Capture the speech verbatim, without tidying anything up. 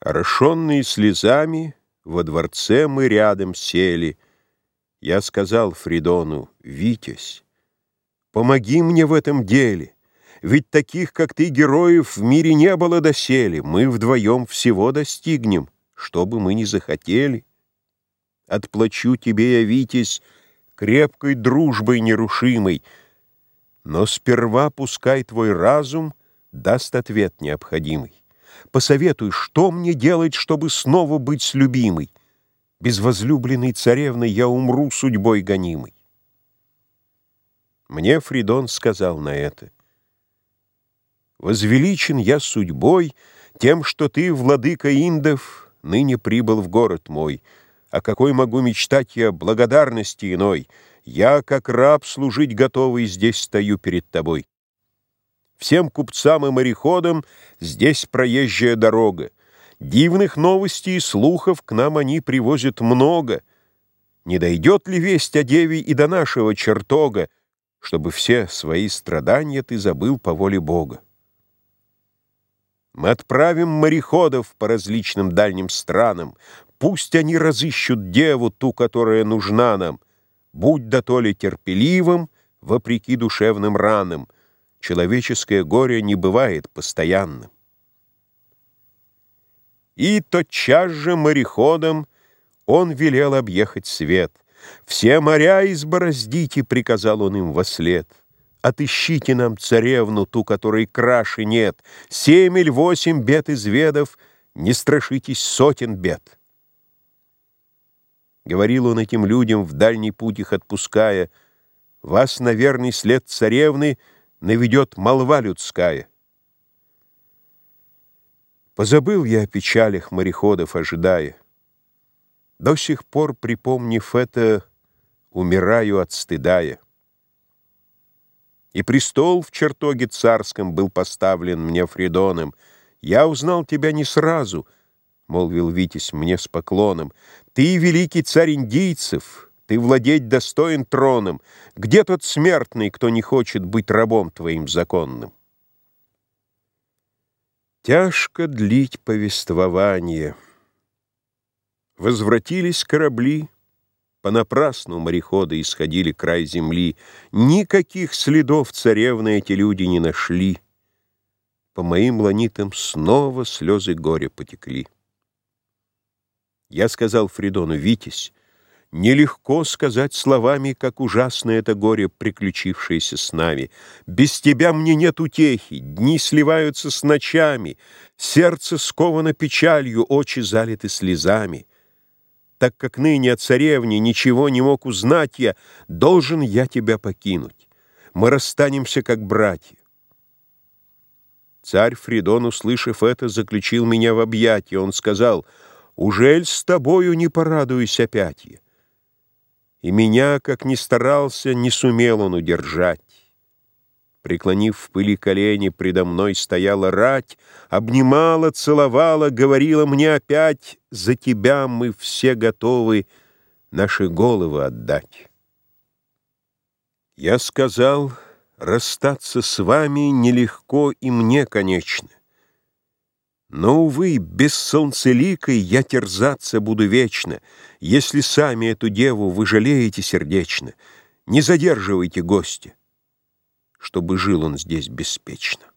Орошенные слезами, во дворце мы рядом сели. Я сказал Фридону: «Витязь, помоги мне в этом деле, ведь таких, как ты, героев в мире не было доселе. Мы вдвоем всего достигнем, что бы мы ни захотели. Отплачу тебе я, Витязь, крепкой дружбой нерушимой, но сперва пускай твой разум даст ответ необходимый. Посоветуй, что мне делать, чтобы снова быть с любимой? Без возлюбленной царевны я умру судьбой гонимой». Мне Фридон сказал на это: «Возвеличен я судьбой тем, что ты, владыка индов, ныне прибыл в город мой. А какой могу мечтать я благодарности иной? Я, как раб, служить готовый, здесь стою перед тобой. Всем купцам и мореходам здесь проезжая дорога. Дивных новостей и слухов к нам они привозят много. Не дойдет ли весть о деве и до нашего чертога, чтобы все свои страдания ты забыл по воле Бога? Мы отправим мореходов по различным дальним странам. Пусть они разыщут деву, ту, которая нужна нам. Будь дотоле терпеливым, вопреки душевным ранам. Человеческое горе не бывает постоянным». И тотчас же мореходам он велел объехать свет. «Все моря избороздите», — приказал он им вослед. «Отыщите нам царевну, ту, которой краше нет. Семь или восемь бед изведав, не страшитесь сотен бед». Говорил он этим людям, в дальний путь их отпуская: «Вас на верный след царевны наведет молва людская». Позабыл я о печалях мореходов, ожидая. До сих пор, припомнив это, умираю от стыдая. И престол в чертоге царском был поставлен мне Фридоном. «Я узнал тебя не сразу», — молвил Витязь мне с поклоном. «Ты великий царь индийцев, ты владеть достоин троном. Где тот смертный, кто не хочет быть рабом твоим законным?» Тяжко длить повествование. Возвратились корабли, понапрасну мореходы исходили край земли. Никаких следов царевны эти люди не нашли. По моим ланитам снова слезы горя потекли. Я сказал Фридону: «Витязь, нелегко сказать словами, как ужасно это горе, приключившееся с нами. Без тебя мне нет утехи, дни сливаются с ночами, сердце сковано печалью, очи залиты слезами. Так как ныне о царевне ничего не мог узнать я, должен я тебя покинуть. Мы расстанемся как братья». Царь Фридон, услышав это, заключил меня в объятия. Он сказал: «Ужель с тобою не порадуюсь опять я?» И меня, как ни старался, не сумел он удержать. Преклонив в пыли колени, предо мной стояла рать, обнимала, целовала, говорила мне опять: «За тебя мы все готовы наши головы отдать». Я сказал: «Расстаться с вами нелегко и мне, конечно. Но, увы, без солнцеликой я терзаться буду вечно. Если сами эту деву вы жалеете сердечно, не задерживайте гостя, чтобы жил он здесь беспечно».